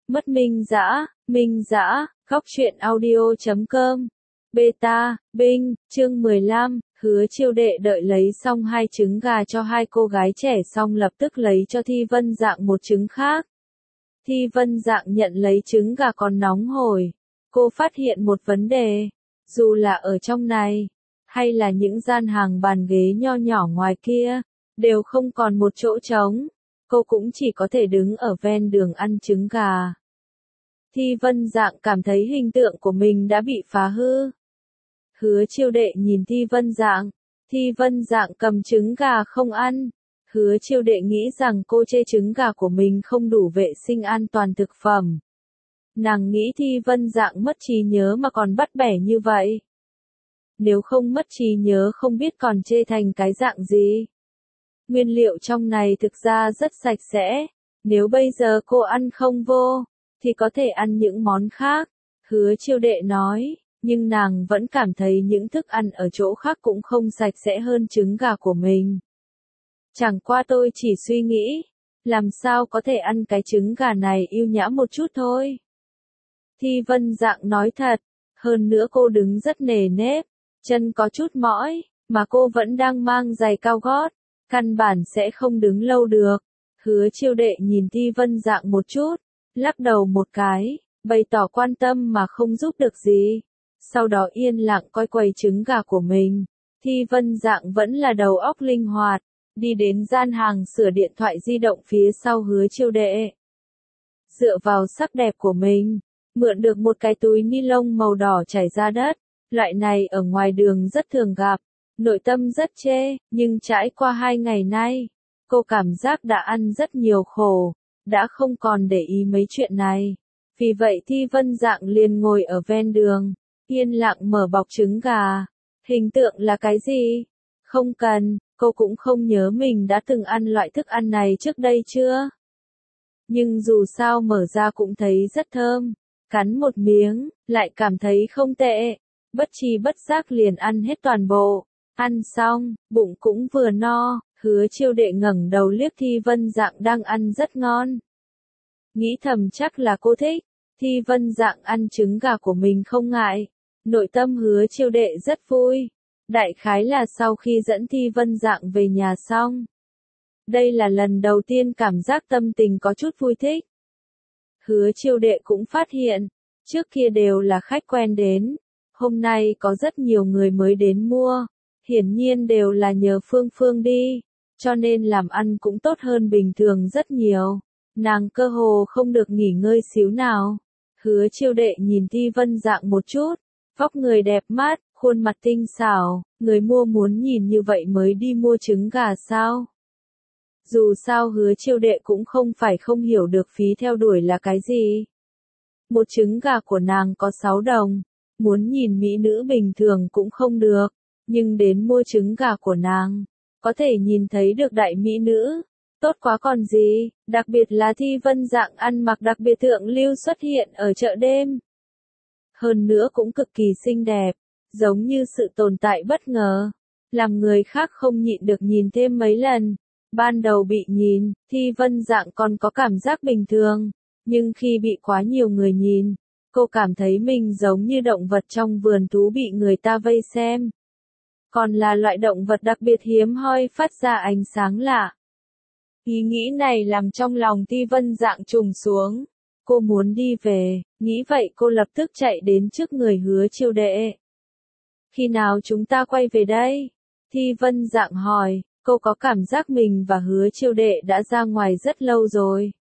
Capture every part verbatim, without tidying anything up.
Mất Minh Dã, Minh Dã, Góc truyện audio chấm com. Beta, Binh, chương mười lăm, Hứa Chiêu Đệ đợi lấy xong hai trứng gà cho hai cô gái trẻ xong lập tức lấy cho Thi Vân Dạng một trứng khác. Thi Vân Dạng nhận lấy trứng gà còn nóng hổi. Cô phát hiện một vấn đề. Dù là ở trong này, hay là những gian hàng bàn ghế nho nhỏ ngoài kia, đều không còn một chỗ trống. Cô cũng chỉ có thể đứng ở ven đường ăn trứng gà. Thi Vân Dạng cảm thấy hình tượng của mình đã bị phá hư. Hứa Chiêu Đệ nhìn Thi Vân Dạng. Thi Vân Dạng cầm trứng gà không ăn. Hứa Chiêu Đệ nghĩ rằng cô chê trứng gà của mình không đủ vệ sinh an toàn thực phẩm. Nàng nghĩ Thi Vân Dạng mất trí nhớ mà còn bắt bẻ như vậy. Nếu không mất trí nhớ không biết còn chê thành cái dạng gì. Nguyên liệu trong này thực ra rất sạch sẽ. Nếu bây giờ cô ăn không vô, thì có thể ăn những món khác. Hứa Chiêu Đệ nói, nhưng nàng vẫn cảm thấy những thức ăn ở chỗ khác cũng không sạch sẽ hơn trứng gà của mình. Chẳng qua tôi chỉ suy nghĩ, làm sao có thể ăn cái trứng gà này yêu nhã một chút thôi. Thi Vân Dạng nói thật, hơn nữa cô đứng rất nề nếp, chân có chút mỏi, mà cô vẫn đang mang giày cao gót, căn bản sẽ không đứng lâu được. Hứa Chiêu Đệ nhìn Thi Vân Dạng một chút, lắc đầu một cái, bày tỏ quan tâm mà không giúp được gì. Sau đó yên lặng coi quầy trứng gà của mình. Thi Vân Dạng vẫn là đầu óc linh hoạt, đi đến gian hàng sửa điện thoại di động phía sau Hứa Chiêu Đệ. Dựa vào sắc đẹp của mình, mượn được một cái túi ni lông màu đỏ chảy ra đất. Loại này ở ngoài đường rất thường gặp, nội tâm rất chê, nhưng trải qua hai ngày nay, cô cảm giác đã ăn rất nhiều khổ, đã không còn để ý mấy chuyện này. Vì vậy Thi Vân Dạng liền ngồi ở ven đường, yên lặng mở bọc trứng gà. Hình tượng là cái gì? Không cần, cô cũng không nhớ mình đã từng ăn loại thức ăn này trước đây chưa. Nhưng dù sao mở ra cũng thấy rất thơm, cắn một miếng, lại cảm thấy không tệ, bất tri bất giác liền ăn hết toàn bộ. Ăn xong, bụng cũng vừa no, Hứa Chiêu Đệ ngẩng đầu liếc Thi Vân Dạng đang ăn rất ngon. Nghĩ thầm chắc là cô thích, Thi Vân Dạng ăn trứng gà của mình không ngại. Nội tâm Hứa Chiêu Đệ rất vui. Đại khái là sau khi dẫn Thi Vân Dạng về nhà xong. Đây là lần đầu tiên cảm giác tâm tình có chút vui thích. Hứa Chiêu Đệ cũng phát hiện, trước kia đều là khách quen đến. Hôm nay có rất nhiều người mới đến mua. Hiển nhiên đều là nhờ Phương Phương đi. Cho nên làm ăn cũng tốt hơn bình thường rất nhiều. Nàng cơ hồ không được nghỉ ngơi xíu nào. Hứa Chiêu Đệ nhìn Thi Vân Dạng một chút. Vóc người đẹp mắt, khuôn mặt tinh xảo, người mua muốn nhìn như vậy mới đi mua trứng gà sao? Dù sao Hứa Chiêu Đệ cũng không phải không hiểu được phí theo đuổi là cái gì. Một trứng gà của nàng có sáu đồng, muốn nhìn mỹ nữ bình thường cũng không được, nhưng đến mua trứng gà của nàng, có thể nhìn thấy được đại mỹ nữ, tốt quá còn gì, đặc biệt là Thi Vân Dạng ăn mặc đặc biệt thượng lưu xuất hiện ở chợ đêm. Hơn nữa cũng cực kỳ xinh đẹp, giống như sự tồn tại bất ngờ, làm người khác không nhịn được nhìn thêm mấy lần. Ban đầu bị nhìn, Thi Vân Dạng còn có cảm giác bình thường, nhưng khi bị quá nhiều người nhìn, cô cảm thấy mình giống như động vật trong vườn thú bị người ta vây xem. Còn là loại động vật đặc biệt hiếm hoi phát ra ánh sáng lạ. Ý nghĩ này làm trong lòng Thi Vân Dạng trùng xuống. Cô muốn đi về, nghĩ vậy cô lập tức chạy đến trước người Hứa Chiêu Đệ. Khi nào chúng ta quay về đây? Thi Vân Dạng hỏi, cô có cảm giác mình và Hứa Chiêu Đệ đã ra ngoài rất lâu rồi.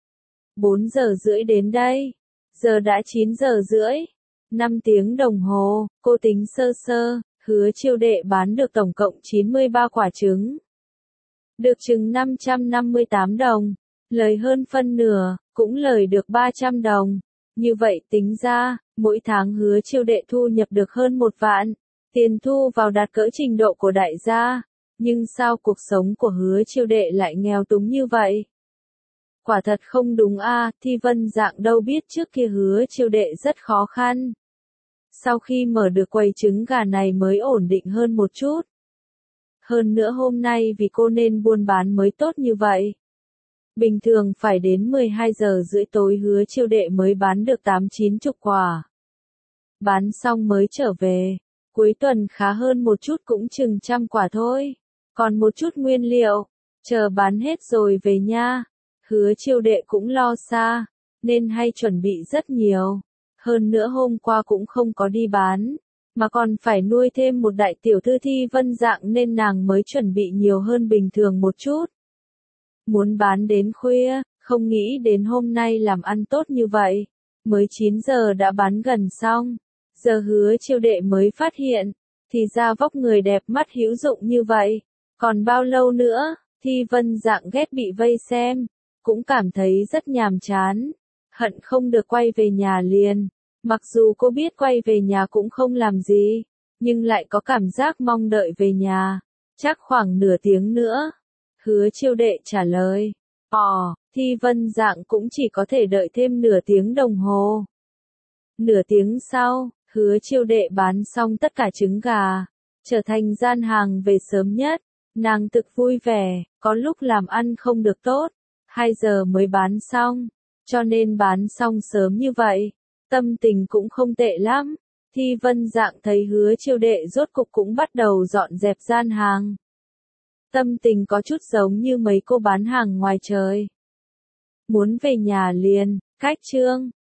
bốn giờ rưỡi đến đây. Giờ đã chín giờ rưỡi. năm tiếng đồng hồ, cô tính sơ sơ, Hứa Chiêu Đệ bán được tổng cộng chín mươi ba quả trứng. Được chừng năm trăm năm mươi tám đồng. Lời hơn phân nửa, cũng lời được ba trăm đồng. Như vậy tính ra, mỗi tháng Hứa Chiêu Đệ thu nhập được hơn một vạn. Tiền thu vào đạt cỡ trình độ của đại gia. Nhưng sao cuộc sống của Hứa Chiêu Đệ lại nghèo túng như vậy? Quả thật không đúng a, à, Thi Vân Dạng đâu biết trước kia Hứa Chiêu Đệ rất khó khăn. Sau khi mở được quầy trứng gà này mới ổn định hơn một chút. Hơn nữa hôm nay vì cô nên buôn bán mới tốt như vậy. Bình thường phải đến mười hai giờ rưỡi tối Hứa Chiêu Đệ mới bán được tám chín chục quả. Bán xong mới trở về. Cuối tuần khá hơn một chút cũng chừng trăm quả thôi. Còn một chút nguyên liệu. Chờ bán hết rồi về nha. Hứa Chiêu Đệ cũng lo xa. Nên hay chuẩn bị rất nhiều. Hơn nữa hôm qua cũng không có đi bán. Mà còn phải nuôi thêm một đại tiểu thư Thi Vân Dạng nên nàng mới chuẩn bị nhiều hơn bình thường một chút. Muốn bán đến khuya, không nghĩ đến hôm nay làm ăn tốt như vậy. Mới chín giờ đã bán gần xong. Giờ Hứa Chiêu Đệ mới phát hiện. Thì ra vóc người đẹp mắt hữu dụng như vậy. Còn bao lâu nữa, Thi Vân Dạng ghét bị vây xem. Cũng cảm thấy rất nhàm chán. Hận không được quay về nhà liền. Mặc dù cô biết quay về nhà cũng không làm gì. Nhưng lại có cảm giác mong đợi về nhà. Chắc khoảng nửa tiếng nữa. Hứa Chiêu Đệ trả lời. Ồ, Thi Vân Dạng cũng chỉ có thể đợi thêm nửa tiếng đồng hồ. Nửa tiếng sau, Hứa Chiêu Đệ bán xong tất cả trứng gà. Trở thành gian hàng về sớm nhất. Nàng thực vui vẻ, có lúc làm ăn không được tốt. Hai giờ mới bán xong. Cho nên bán xong sớm như vậy. Tâm tình cũng không tệ lắm. Thi Vân Dạng thấy Hứa Chiêu Đệ rốt cục cũng bắt đầu dọn dẹp gian hàng. Tâm tình có chút giống như mấy cô bán hàng ngoài trời. Muốn về nhà liền, cách chương.